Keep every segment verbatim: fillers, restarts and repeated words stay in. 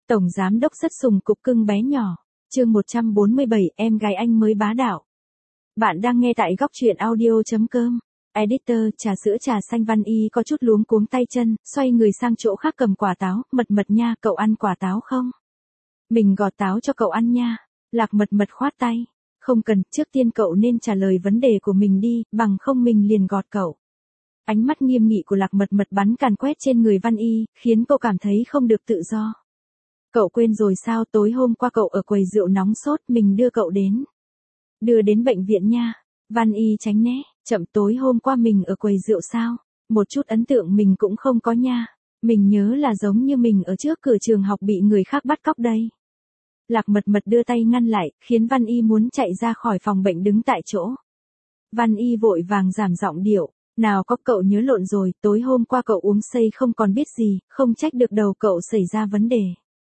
Tổng giám đốc rất sùng cục cưng bé nhỏ. Chương một trăm bốn mươi bảy, em gái anh mới bá đạo. Bạn đang nghe tại góc truyện audio chấm com. Editor, trà sữa trà xanh Văn Y có chút luống cuống tay chân, xoay người sang chỗ khác cầm quả táo, mật mật nha, cậu ăn quả táo không? Mình gọt táo cho cậu ăn nha. Lạc mật mật khoát tay. Không cần, trước tiên cậu nên trả lời vấn đề của mình đi, bằng không mình liền gọt cậu. Ánh mắt nghiêm nghị của lạc mật mật bắn càn quét trên người Văn Y, khiến cô cảm thấy không được tự do. Cậu quên rồi sao, tối hôm qua cậu ở quầy rượu nóng sốt, mình đưa cậu đến. Đưa đến bệnh viện nha. Văn Y tránh né, chậm, tối hôm qua mình ở quầy rượu sao? Một chút ấn tượng mình cũng không có nha. Mình nhớ là giống như mình ở trước cửa trường học bị người khác bắt cóc đây. Lạc mật mật đưa tay ngăn lại, khiến Văn Y muốn chạy ra khỏi phòng bệnh đứng tại chỗ. Văn Y vội vàng giảm giọng điệu. Nào có, cậu nhớ lộn rồi, tối hôm qua cậu uống say không còn biết gì, không trách được đầu cậu xảy ra vấn đề.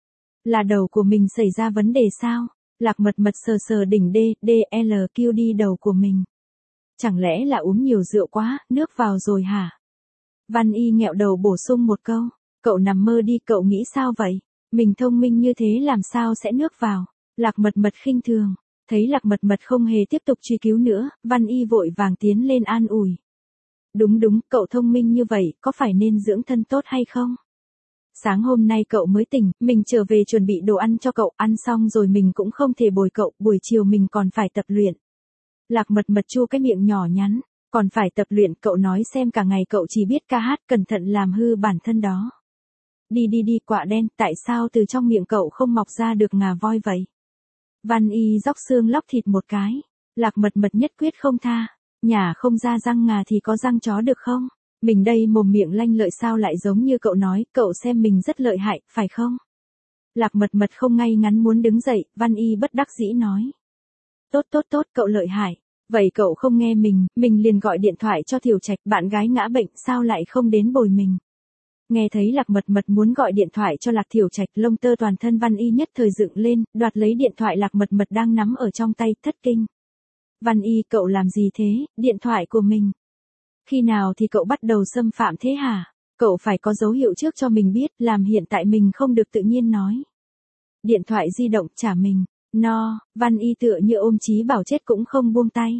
Là đầu của mình xảy ra vấn đề sao? Lạc mật mật sờ sờ đỉnh D, D, L, Q đi đầu của mình. Chẳng lẽ là uống nhiều rượu quá, nước vào rồi hả? Văn Y nghẹo đầu bổ sung một câu. Cậu nằm mơ đi, cậu nghĩ sao vậy? Mình thông minh như thế làm sao sẽ nước vào? Lạc mật mật khinh thường. Thấy lạc mật mật không hề tiếp tục truy cứu nữa, Văn Y vội vàng tiến lên an ủi. Đúng đúng, cậu thông minh như vậy, có phải nên dưỡng thân tốt hay không? Sáng hôm nay cậu mới tỉnh, mình trở về chuẩn bị đồ ăn cho cậu, ăn xong rồi mình cũng không thể bồi cậu, buổi chiều mình còn phải tập luyện. Lạc mật mật chu cái miệng nhỏ nhắn, còn phải tập luyện, cậu nói xem cả ngày cậu chỉ biết ca hát, cẩn thận làm hư bản thân đó. Đi đi đi, quạ đen, tại sao từ trong miệng cậu không mọc ra được ngà voi vậy? Văn Y róc xương lóc thịt một cái, lạc mật mật nhất quyết không tha. Nhả không ra răng ngà thì có răng chó được không? Mình đây mồm miệng lanh lợi sao lại giống như cậu nói, cậu xem mình rất lợi hại, phải không? Lạc mật mật không ngay ngắn muốn đứng dậy, Văn Y bất đắc dĩ nói. Tốt tốt tốt, cậu lợi hại. Vậy cậu không nghe mình, mình liền gọi điện thoại cho Thiều Trạch, bạn gái ngã bệnh, sao lại không đến bồi mình? Nghe thấy lạc mật mật muốn gọi điện thoại cho Lạc Thiều Trạch, lông tơ toàn thân Văn Y nhất thời dựng lên, đoạt lấy điện thoại lạc mật mật đang nắm ở trong tay, thất kinh. Văn Y, cậu làm gì thế, điện thoại của mình? Khi nào thì cậu bắt đầu xâm phạm thế hả? Cậu phải có dấu hiệu trước cho mình biết, làm hiện tại mình không được tự nhiên nói. Điện thoại di động, trả mình. No, Văn Y tựa như ôm chí bảo chết cũng không buông tay.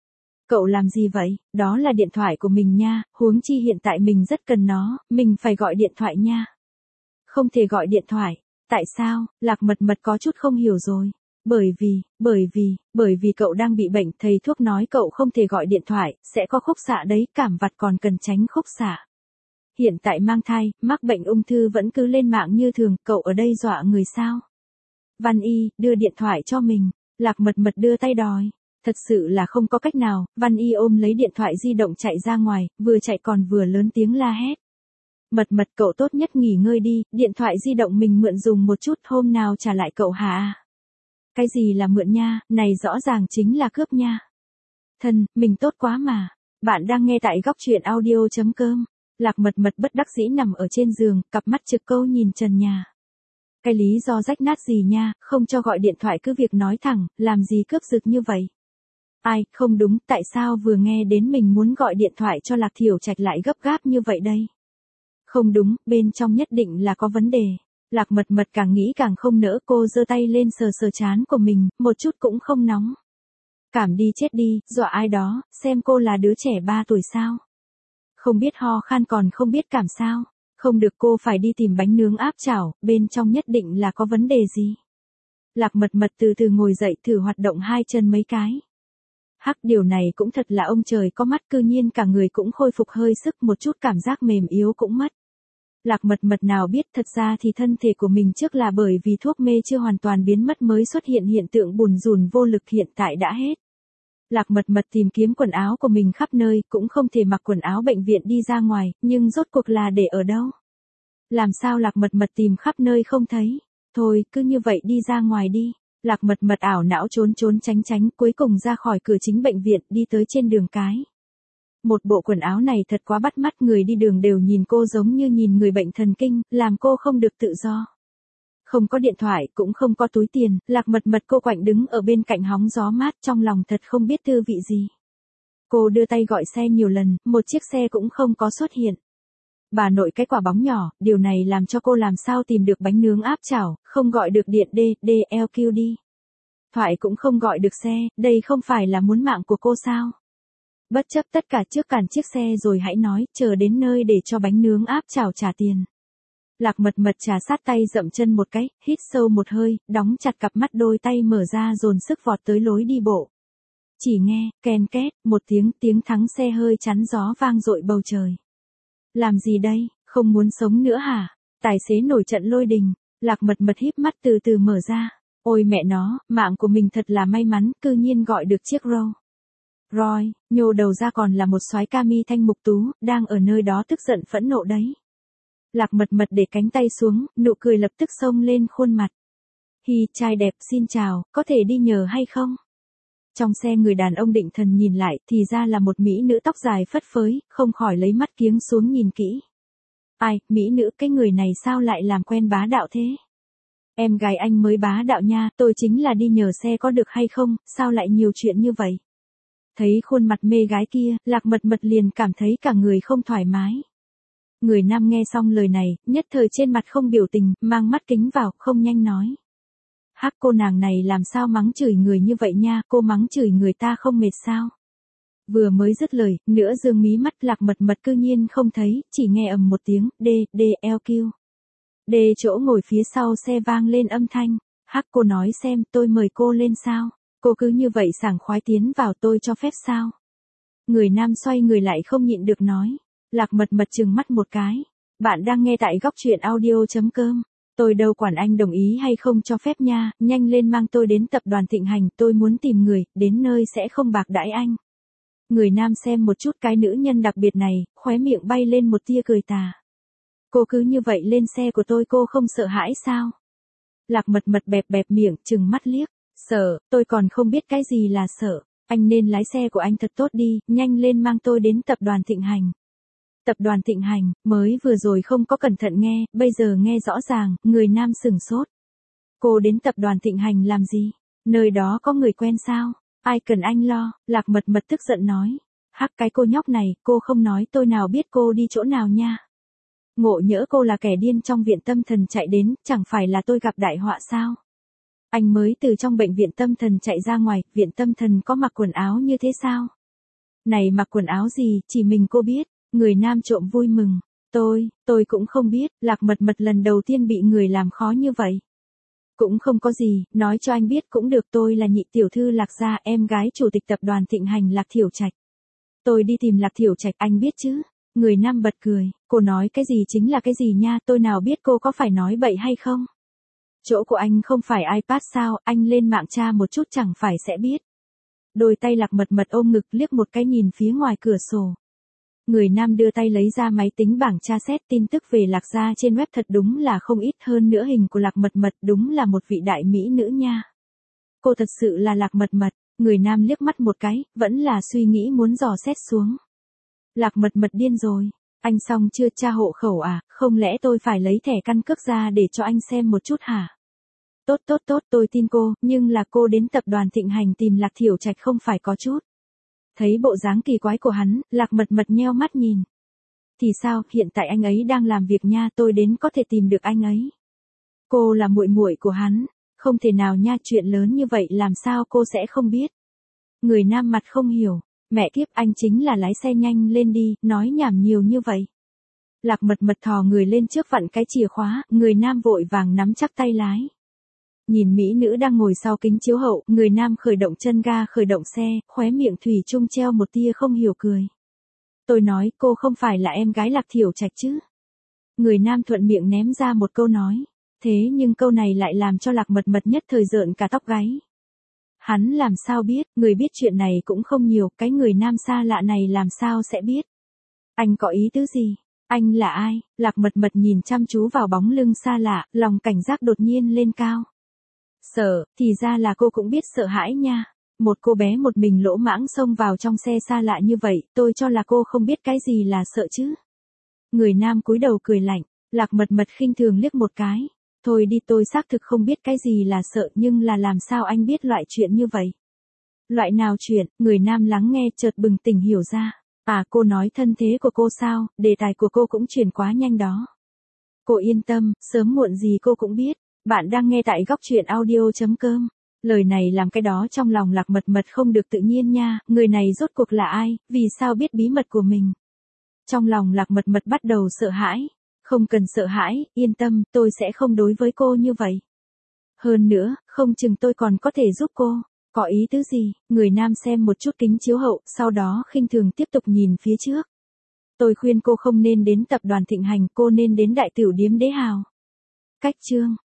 Cậu làm gì vậy? Đó là điện thoại của mình nha, huống chi hiện tại mình rất cần nó, mình phải gọi điện thoại nha. Không thể gọi điện thoại. Tại sao? Lạc mật mật có chút không hiểu rồi. Bởi vì, bởi vì, bởi vì cậu đang bị bệnh, thầy thuốc nói cậu không thể gọi điện thoại, sẽ có khúc xạ đấy, cảm vặt còn cần tránh khúc xạ. Hiện tại mang thai, mắc bệnh ung thư vẫn cứ lên mạng như thường, cậu ở đây dọa người sao? Văn Y, đưa điện thoại cho mình. Lạc mật mật đưa tay đòi. Thật sự là không có cách nào, Văn Y ôm lấy điện thoại di động chạy ra ngoài, vừa chạy còn vừa lớn tiếng la hét. Mật mật, cậu tốt nhất nghỉ ngơi đi, điện thoại di động mình mượn dùng một chút, hôm nào trả lại cậu hả? Cái gì là mượn nha, này rõ ràng chính là cướp nha. Thân, mình tốt quá mà. Bạn đang nghe tại góc truyện audio chấm com. Lạc mật mật bất đắc dĩ nằm ở trên giường, cặp mắt trực câu nhìn trần nhà. Cái lý do rách nát gì nha, không cho gọi điện thoại cứ việc nói thẳng, làm gì cướp giật như vậy? Ai, không đúng, tại sao vừa nghe đến mình muốn gọi điện thoại cho Lạc Thiều Trạch lại gấp gáp như vậy đây? Không đúng, bên trong nhất định là có vấn đề. Lạc mật mật càng nghĩ càng không nỡ, cô giơ tay lên sờ sờ trán của mình, một chút cũng không nóng. Cảm đi chết đi, dọa ai đó, xem cô là đứa trẻ ba tuổi sao? Không biết ho khan còn không biết cảm sao? Không được, cô phải đi tìm bánh nướng áp chảo, bên trong nhất định là có vấn đề gì? Lạc mật mật từ từ ngồi dậy thử hoạt động hai chân mấy cái. Hắc, điều này cũng thật là ông trời có mắt, cư nhiên cả người cũng khôi phục hơi sức, một chút cảm giác mềm yếu cũng mất. Lạc mật mật nào biết thật ra thì thân thể của mình trước là bởi vì thuốc mê chưa hoàn toàn biến mất mới xuất hiện hiện tượng bùn rùn vô lực, hiện tại đã hết. Lạc mật mật tìm kiếm quần áo của mình khắp nơi, cũng không thể mặc quần áo bệnh viện đi ra ngoài, nhưng rốt cuộc là để ở đâu? Làm sao lạc mật mật tìm khắp nơi không thấy? Thôi, cứ như vậy đi ra ngoài đi. Lạc mật mật ảo não trốn trốn tránh tránh, cuối cùng ra khỏi cửa chính bệnh viện, đi tới trên đường cái. Một bộ quần áo này thật quá bắt mắt, người đi đường đều nhìn cô giống như nhìn người bệnh thần kinh, làm cô không được tự do. Không có điện thoại, cũng không có túi tiền, lạc mật mật cô quạnh đứng ở bên cạnh hóng gió mát, trong lòng thật không biết tư vị gì. Cô đưa tay gọi xe nhiều lần, một chiếc xe cũng không có xuất hiện. Bà nội cái quả bóng nhỏ, điều này làm cho cô làm sao tìm được bánh nướng áp chảo, không gọi được điện D, D L Q đi. Thoại cũng không gọi được xe, đây không phải là muốn mạng của cô sao? Bất chấp tất cả trước cản chiếc xe rồi hãy nói, chờ đến nơi để cho bánh nướng áp chảo trả tiền. Lạc Mật Mật trà sát tay dậm chân một cái, hít sâu một hơi, đóng chặt cặp mắt đôi tay mở ra dồn sức vọt tới lối đi bộ. Chỉ nghe, ken két, một tiếng tiếng thắng xe hơi chắn gió vang dội bầu trời. Làm gì đây, không muốn sống nữa hả? Tài xế nổi trận lôi đình, Lạc Mật Mật híp mắt từ từ mở ra. Ôi mẹ nó, mạng của mình thật là may mắn, cư nhiên gọi được chiếc Rolls Royce, nhô đầu ra còn là một soái ca mi thanh mục tú, đang ở nơi đó tức giận phẫn nộ đấy. Lạc Mật Mật để cánh tay xuống, nụ cười lập tức xông lên khuôn mặt. Hi, trai đẹp, xin chào, có thể đi nhờ hay không? Trong xe người đàn ông định thần nhìn lại, thì ra là một mỹ nữ tóc dài phất phới, không khỏi lấy mắt kiếng xuống nhìn kỹ. Ai, mỹ nữ, cái người này sao lại làm quen bá đạo thế? Em gái anh mới bá đạo nha, tôi chính là đi nhờ xe có được hay không, sao lại nhiều chuyện như vậy? Thấy khuôn mặt mê gái kia, Lạc Mật Mật liền cảm thấy cả người không thoải mái. Người nam nghe xong lời này, nhất thời trên mặt không biểu tình, mang mắt kính vào, không nhanh nói. Hắc, cô nàng này làm sao mắng chửi người như vậy nha, cô mắng chửi người ta không mệt sao? Vừa mới dứt lời, nữa dương mí mắt Lạc Mật Mật cư nhiên không thấy, chỉ nghe ầm một tiếng, D, D, L Q. D chỗ ngồi phía sau xe vang lên âm thanh. Hắc, cô nói xem, tôi mời cô lên sao? Cô cứ như vậy sảng khoái tiến vào, tôi cho phép sao? Người nam xoay người lại không nhịn được nói. Lạc Mật Mật trừng mắt một cái. Bạn đang nghe tại góc truyện audio.com. Tôi đâu quản anh đồng ý hay không cho phép nha, nhanh lên mang tôi đến tập đoàn Thịnh Hành, tôi muốn tìm người, đến nơi sẽ không bạc đãi anh. Người nam xem một chút cái nữ nhân đặc biệt này, khóe miệng bay lên một tia cười tà. Cô cứ như vậy lên xe của tôi, cô không sợ hãi sao? Lạc Mật Mật bẹp bẹp miệng, trừng mắt liếc. Sợ, tôi còn không biết cái gì là sợ. Anh nên lái xe của anh thật tốt đi, nhanh lên mang tôi đến tập đoàn Thịnh Hành. Tập đoàn Thịnh Hành, mới vừa rồi không có cẩn thận nghe, bây giờ nghe rõ ràng, người nam sửng sốt. Cô đến tập đoàn Thịnh Hành làm gì? Nơi đó có người quen sao? Ai cần anh lo? Lạc Mật Mật tức giận nói. Hắc, cái cô nhóc này, cô không nói tôi nào biết cô đi chỗ nào nha. Ngộ nhỡ cô là kẻ điên trong viện tâm thần chạy đến, chẳng phải là tôi gặp đại họa sao? Anh mới từ trong bệnh viện tâm thần chạy ra ngoài, viện tâm thần có mặc quần áo như thế sao? Này mặc quần áo gì, chỉ mình cô biết. Người nam trộm vui mừng. Tôi, tôi cũng không biết, Lạc Mật Mật lần đầu tiên bị người làm khó như vậy. Cũng không có gì, nói cho anh biết cũng được, tôi là nhị tiểu thư Lạc gia, em gái chủ tịch tập đoàn Thịnh Hành Lạc Thiểu Trạch. Tôi đi tìm Lạc Thiểu Trạch, anh biết chứ? Người nam bật cười, cô nói cái gì chính là cái gì nha, tôi nào biết cô có phải nói bậy hay không? Chỗ của anh không phải iPad sao, anh lên mạng tra một chút chẳng phải sẽ biết. Đôi tay Lạc Mật Mật ôm ngực liếc một cái nhìn phía ngoài cửa sổ. Người nam đưa tay lấy ra máy tính bảng tra xét tin tức về Lạc gia trên web, thật đúng là không ít, hơn nữa hình của Lạc Mật Mật đúng là một vị đại mỹ nữ nha. Cô thật sự là Lạc Mật Mật, người nam liếc mắt một cái, vẫn là suy nghĩ muốn dò xét xuống. Lạc Mật Mật điên rồi, anh xong chưa, tra hộ khẩu à, không lẽ tôi phải lấy thẻ căn cước ra để cho anh xem một chút hả? Tốt tốt tốt, tôi tin cô, nhưng là cô đến tập đoàn Thịnh Hành tìm Lạc Thiểu Trạch không phải có chút. Thấy bộ dáng kỳ quái của hắn, Lạc Mật Mật nheo mắt nhìn. Thì sao, hiện tại anh ấy đang làm việc nha, tôi đến có thể tìm được anh ấy. Cô là muội muội của hắn, không thể nào nha, chuyện lớn như vậy làm sao cô sẽ không biết. Người nam mặt không hiểu, mẹ kiếp, anh chính là lái xe, nhanh lên đi, nói nhảm nhiều như vậy. Lạc Mật Mật thò người lên trước vặn cái chìa khóa, người nam vội vàng nắm chắc tay lái. Nhìn mỹ nữ đang ngồi sau kính chiếu hậu, người nam khởi động chân ga, khởi động xe, khóe miệng thủy chung treo một tia không hiểu cười. Tôi nói, cô không phải là em gái Lạc Thiểu Trạch chứ? Người nam thuận miệng ném ra một câu nói. Thế nhưng câu này lại làm cho Lạc Mật Mật nhất thời rợn cả tóc gáy. Hắn làm sao biết, người biết chuyện này cũng không nhiều, cái người nam xa lạ này làm sao sẽ biết? Anh có ý tứ gì? Anh là ai? Lạc Mật Mật nhìn chăm chú vào bóng lưng xa lạ, lòng cảnh giác đột nhiên lên cao. Sợ, thì ra là cô cũng biết sợ hãi nha. Một cô bé một mình lỗ mãng xông vào trong xe xa lạ như vậy, tôi cho là cô không biết cái gì là sợ chứ. Người nam cúi đầu cười lạnh, Lạc Mật Mật khinh thường liếc một cái. Thôi đi, tôi xác thực không biết cái gì là sợ, nhưng là làm sao anh biết loại chuyện như vậy? Loại nào chuyện? Người nam lắng nghe chợt bừng tỉnh hiểu ra. À, cô nói thân thế của cô sao, đề tài của cô cũng chuyển quá nhanh đó. Cô yên tâm, sớm muộn gì cô cũng biết. Bạn đang nghe tại góc truyện audio.com. Lời này làm cái đó trong lòng Lạc Mật Mật không được tự nhiên nha, người này rốt cuộc là ai, vì sao biết bí mật của mình. Trong lòng Lạc Mật Mật bắt đầu sợ hãi. Không cần sợ hãi, yên tâm, tôi sẽ không đối với cô như vậy. Hơn nữa, không chừng tôi còn có thể giúp cô. Có ý tứ gì? Người nam xem một chút kính chiếu hậu, sau đó khinh thường tiếp tục nhìn phía trước. Tôi khuyên cô không nên đến tập đoàn Thịnh Hành, cô nên đến đại tiểu điếm Đế Hào. Cách chương